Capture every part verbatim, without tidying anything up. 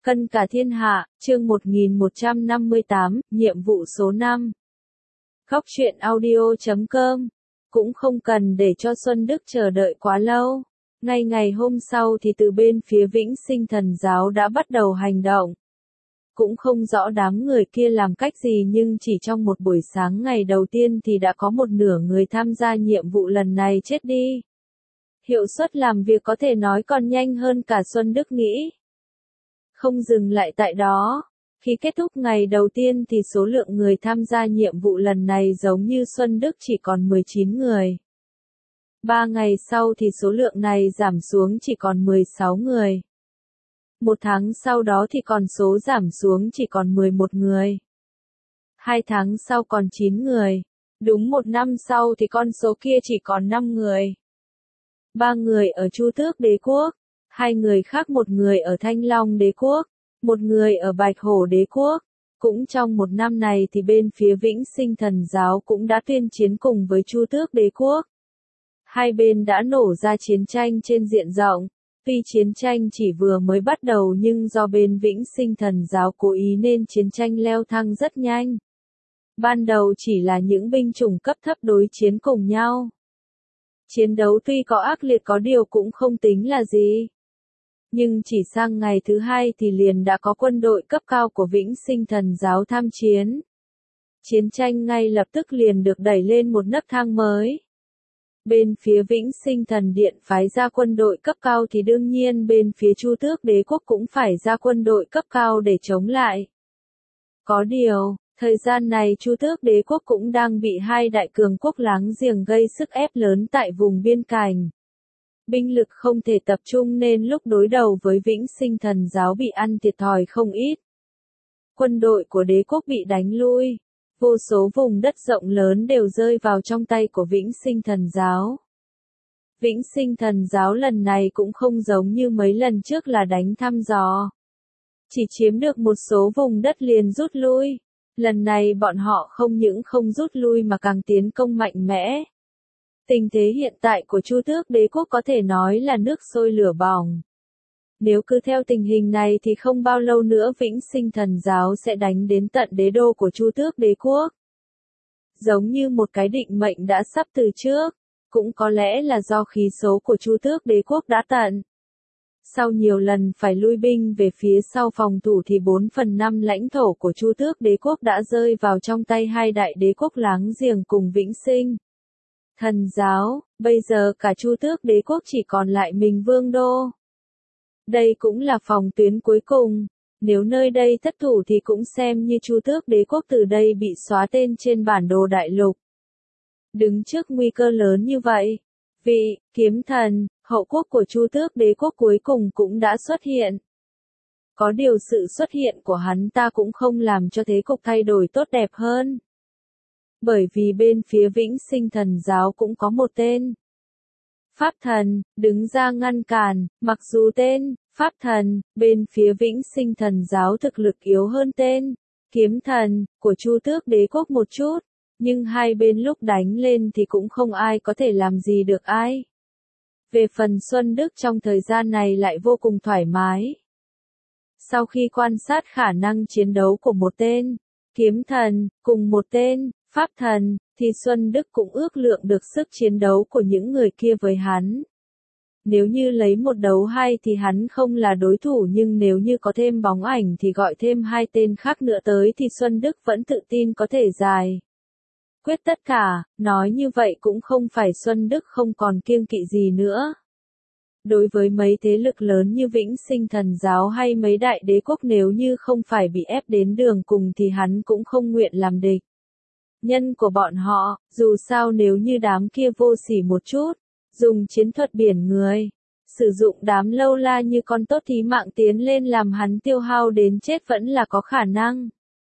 Cân cả thiên hạ, chương một nghìn một trăm năm mươi tám, nhiệm vụ số năm. Góc truyện audio chấm com. Cũng không cần để cho Xuân Đức chờ đợi quá lâu. Ngay ngày hôm sau thì từ bên phía Vĩnh Sinh Thần Giáo đã bắt đầu hành động. Cũng không rõ đám người kia làm cách gì nhưng chỉ trong một buổi sáng ngày đầu tiên thì đã có một nửa người tham gia nhiệm vụ lần này chết đi. Hiệu suất làm việc có thể nói còn nhanh hơn cả Xuân Đức nghĩ. Không dừng lại tại đó, khi kết thúc ngày đầu tiên thì số lượng người tham gia nhiệm vụ lần này giống như Xuân Đức chỉ còn mười chín người. Ba ngày sau thì số lượng này giảm xuống chỉ còn mười sáu người. Một tháng sau đó thì còn số giảm xuống chỉ còn mười một người. Hai tháng sau còn chín người. Đúng một năm sau thì con số kia chỉ còn năm người. Ba người ở Chu Tước Đế Quốc. Hai người khác, một người ở Thanh Long Đế Quốc, một người ở Bạch Hổ Đế Quốc. Cũng trong một năm này thì bên phía Vĩnh Sinh Thần Giáo cũng đã tuyên chiến cùng với Chu Tước Đế Quốc. Hai bên đã nổ ra chiến tranh trên diện rộng. Tuy chiến tranh chỉ vừa mới bắt đầu nhưng do bên Vĩnh Sinh Thần Giáo cố ý nên chiến tranh leo thang rất nhanh. Ban đầu chỉ là những binh chủng cấp thấp đối chiến cùng nhau. Chiến đấu tuy có ác liệt có điều cũng không tính là gì. Nhưng chỉ sang ngày thứ hai thì liền đã có quân đội cấp cao của Vĩnh Sinh Thần Giáo tham chiến. Chiến tranh ngay lập tức liền được đẩy lên một nấc thang mới. Bên phía Vĩnh Sinh Thần Điện phái ra quân đội cấp cao thì đương nhiên bên phía Chu Tước Đế Quốc cũng phải ra quân đội cấp cao để chống lại. Có điều, thời gian này Chu Tước Đế Quốc cũng đang bị hai đại cường quốc láng giềng gây sức ép lớn tại vùng biên cảnh. Binh lực không thể tập trung nên lúc đối đầu với Vĩnh Sinh Thần Giáo bị ăn thiệt thòi không ít. Quân đội của đế quốc bị đánh lui. Vô số vùng đất rộng lớn đều rơi vào trong tay của Vĩnh Sinh Thần Giáo. Vĩnh Sinh Thần Giáo lần này cũng không giống như mấy lần trước là đánh thăm dò. Chỉ chiếm được một số vùng đất liền rút lui. Lần này bọn họ không những không rút lui mà càng tiến công mạnh mẽ. Tình thế hiện tại của Chu Tước Đế Quốc có thể nói là nước sôi lửa bỏng. Nếu cứ theo tình hình này thì không bao lâu nữa Vĩnh Sinh Thần Giáo sẽ đánh đến tận đế đô của Chu Tước Đế Quốc. Giống như một cái định mệnh đã sắp từ trước, cũng có lẽ là do khí số của Chu Tước Đế Quốc đã tận. Sau nhiều lần phải lui binh về phía sau phòng thủ thì bốn phần năm lãnh thổ của Chu Tước Đế Quốc đã rơi vào trong tay hai đại đế quốc láng giềng cùng Vĩnh Sinh Thần Giáo, bây giờ cả Chu Tước Đế Quốc chỉ còn lại mình Vương Đô. Đây cũng là phòng tuyến cuối cùng, nếu nơi đây thất thủ thì cũng xem như Chu Tước Đế Quốc từ đây bị xóa tên trên bản đồ đại lục. Đứng trước nguy cơ lớn như vậy, vị kiếm thần, hậu quốc của Chu Tước Đế Quốc cuối cùng cũng đã xuất hiện. Có điều sự xuất hiện của hắn ta cũng không làm cho thế cục thay đổi tốt đẹp hơn. Bởi vì bên phía Vĩnh Sinh Thần Giáo cũng có một tên Pháp Thần, đứng ra ngăn cản, mặc dù tên Pháp Thần, bên phía Vĩnh Sinh Thần Giáo thực lực yếu hơn tên Kiếm Thần, của Chu Tước Đế Quốc một chút, nhưng hai bên lúc đánh lên thì cũng không ai có thể làm gì được ai. Về phần Xuân Đức trong thời gian này lại vô cùng thoải mái. Sau khi quan sát khả năng chiến đấu của một tên Kiếm Thần, cùng một tên Pháp Thần, thì Xuân Đức cũng ước lượng được sức chiến đấu của những người kia với hắn. Nếu như lấy một đấu hai thì hắn không là đối thủ nhưng nếu như có thêm bóng ảnh thì gọi thêm hai tên khác nữa tới thì Xuân Đức vẫn tự tin có thể giải quyết tất cả, nói như vậy cũng không phải Xuân Đức không còn kiêng kỵ gì nữa. Đối với mấy thế lực lớn như Vĩnh Sinh Thần Giáo hay mấy đại đế quốc nếu như không phải bị ép đến đường cùng thì hắn cũng không nguyện làm địch nhân của bọn họ, dù sao nếu như đám kia vô sỉ một chút, dùng chiến thuật biển người, sử dụng đám lâu la như con tốt thí mạng tiến lên làm hắn tiêu hao đến chết vẫn là có khả năng.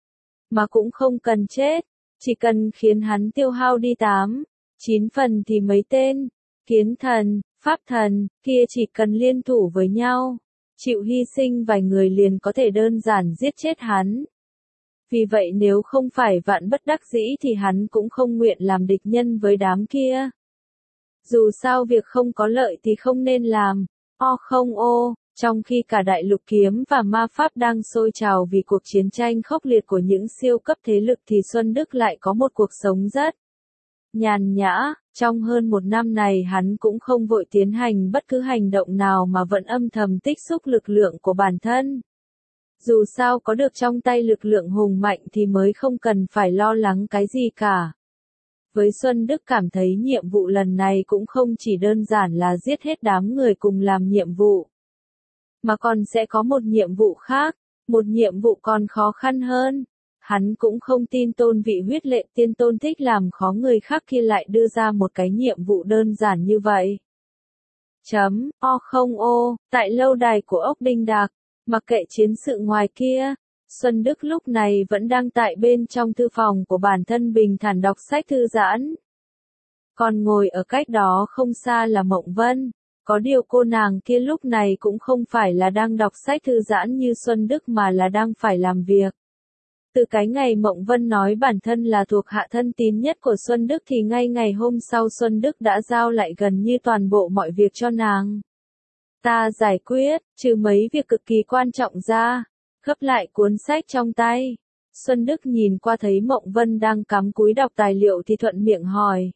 Mà cũng không cần chết, chỉ cần khiến hắn tiêu hao đi tám, chín phần thì mấy tên Kiếm Thần, Pháp Thần kia chỉ cần liên thủ với nhau, chịu hy sinh vài người liền có thể đơn giản giết chết hắn. Vì vậy nếu không phải vạn bất đắc dĩ thì hắn cũng không nguyện làm địch nhân với đám kia. Dù sao việc không có lợi thì không nên làm. O không ô, Trong khi cả đại lục kiếm và ma pháp đang sôi trào vì cuộc chiến tranh khốc liệt của những siêu cấp thế lực thì Xuân Đức lại có một cuộc sống rất nhàn nhã. Trong hơn một năm này hắn cũng không vội tiến hành bất cứ hành động nào mà vẫn âm thầm tích xúc lực lượng của bản thân. Dù sao có được trong tay lực lượng hùng mạnh thì mới không cần phải lo lắng cái gì cả. Với Xuân Đức cảm thấy nhiệm vụ lần này cũng không chỉ đơn giản là giết hết đám người cùng làm nhiệm vụ, mà còn sẽ có một nhiệm vụ khác, một nhiệm vụ còn khó khăn hơn. Hắn cũng không tin tôn vị huyết lệ tiên tôn thích làm khó người khác kia lại đưa ra một cái nhiệm vụ đơn giản như vậy. Chấm, o không ô, tại lâu đài của ốc Đinh Đạc, mặc kệ chiến sự ngoài kia, Xuân Đức lúc này vẫn đang tại bên trong thư phòng của bản thân bình thản đọc sách thư giãn. Còn ngồi ở cách đó không xa là Mộng Vân. Có điều cô nàng kia lúc này cũng không phải là đang đọc sách thư giãn như Xuân Đức mà là đang phải làm việc. Từ cái ngày Mộng Vân nói bản thân là thuộc hạ thân tín nhất của Xuân Đức thì ngay ngày hôm sau Xuân Đức đã giao lại gần như toàn bộ mọi việc cho nàng ta giải quyết, trừ mấy việc cực kỳ quan trọng ra. Gấp lại cuốn sách trong tay, Xuân Đức nhìn qua thấy Mộng Vân đang cắm cúi đọc tài liệu thì thuận miệng hỏi.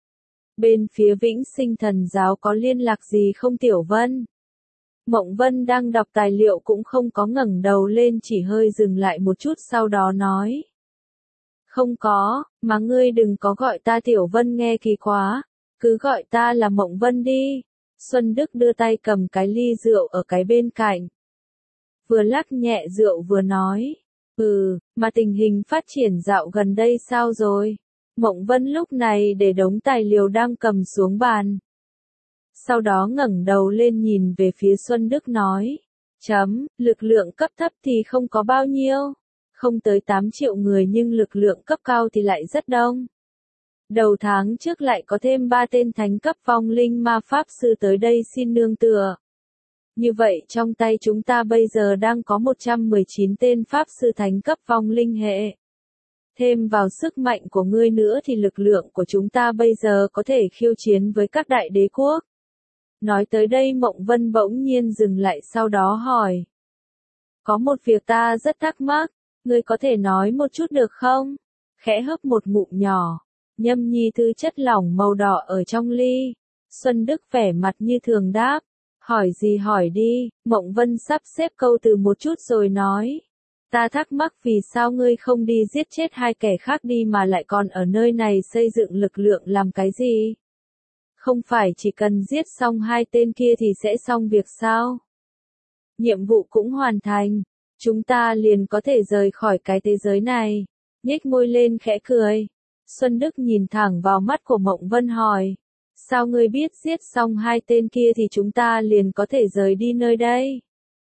Bên phía Vĩnh Sinh Thần Giáo có liên lạc gì không Tiểu Vân? Mộng Vân đang đọc tài liệu cũng không có ngẩng đầu lên, chỉ hơi dừng lại một chút sau đó nói. Không có, mà ngươi đừng có gọi ta Tiểu Vân nghe kỳ quá, cứ gọi ta là Mộng Vân đi. Xuân Đức đưa tay cầm cái ly rượu ở cái bên cạnh. Vừa lắc nhẹ rượu vừa nói. Ừ, mà tình hình phát triển dạo gần đây sao rồi? Mộng Vân lúc này để đống tài liệu đang cầm xuống bàn. Sau đó ngẩng đầu lên nhìn về phía Xuân Đức nói. Chấm, lực lượng cấp thấp thì không có bao nhiêu. Không tới tám triệu người nhưng lực lượng cấp cao thì lại rất đông. Đầu tháng trước lại có thêm ba tên thánh cấp vong linh ma pháp sư tới đây xin nương tựa. Như vậy trong tay chúng ta bây giờ đang có một trăm mười chín tên pháp sư thánh cấp vong linh hệ. Thêm vào sức mạnh của ngươi nữa thì lực lượng của chúng ta bây giờ có thể khiêu chiến với các đại đế quốc. Nói tới đây Mộng Vân bỗng nhiên dừng lại sau đó hỏi. Có một việc ta rất thắc mắc, ngươi có thể nói một chút được không? Khẽ hớp một ngụm nhỏ, nhâm nhi thứ chất lỏng màu đỏ ở trong ly. Xuân Đức vẻ mặt như thường đáp. Hỏi gì hỏi đi, Mộng Vân sắp xếp câu từ một chút rồi nói. Ta thắc mắc vì sao ngươi không đi giết chết hai kẻ khác đi mà lại còn ở nơi này xây dựng lực lượng làm cái gì? Không phải chỉ cần giết xong hai tên kia thì sẽ xong việc sao? Nhiệm vụ cũng hoàn thành, chúng ta liền có thể rời khỏi cái thế giới này. Nhếch môi lên khẽ cười. Xuân Đức nhìn thẳng vào mắt của Mộng Vân hỏi. Sao ngươi biết giết xong hai tên kia thì chúng ta liền có thể rời đi nơi đây?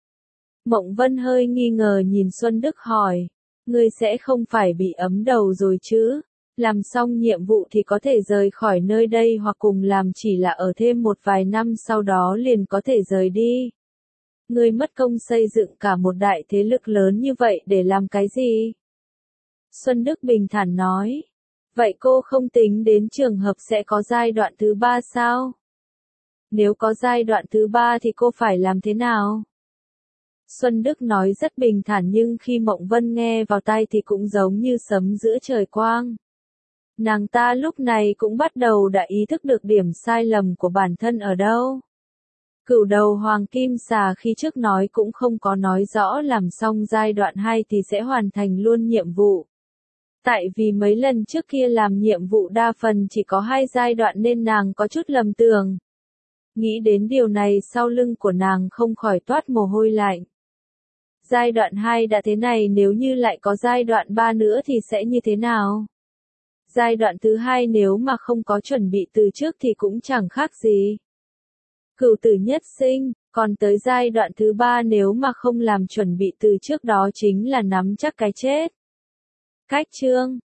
Mộng Vân hơi nghi ngờ nhìn Xuân Đức hỏi. Ngươi sẽ không phải bị ấm đầu rồi chứ? Làm xong nhiệm vụ thì có thể rời khỏi nơi đây hoặc cùng làm chỉ là ở thêm một vài năm sau đó liền có thể rời đi. Ngươi mất công xây dựng cả một đại thế lực lớn như vậy để làm cái gì? Xuân Đức bình thản nói. Vậy cô không tính đến trường hợp sẽ có giai đoạn thứ ba sao? Nếu có giai đoạn thứ ba thì cô phải làm thế nào? Xuân Đức nói rất bình thản nhưng khi Mộng Vân nghe vào tai thì cũng giống như sấm giữa trời quang. Nàng ta lúc này cũng bắt đầu đã ý thức được điểm sai lầm của bản thân ở đâu. Cửu đầu hoàng kim xà khi trước nói cũng không có nói rõ làm xong giai đoạn hai thì sẽ hoàn thành luôn nhiệm vụ. Tại vì mấy lần trước kia làm nhiệm vụ đa phần chỉ có hai giai đoạn nên nàng có chút lầm tưởng. Nghĩ đến điều này sau lưng của nàng không khỏi toát mồ hôi lạnh. Giai đoạn hai đã thế này nếu như lại có giai đoạn ba nữa thì sẽ như thế nào? Giai đoạn thứ hai nếu mà không có chuẩn bị từ trước thì cũng chẳng khác gì. Cửu tử nhất sinh, còn tới giai đoạn thứ ba nếu mà không làm chuẩn bị từ trước đó chính là nắm chắc cái chết. Cách chương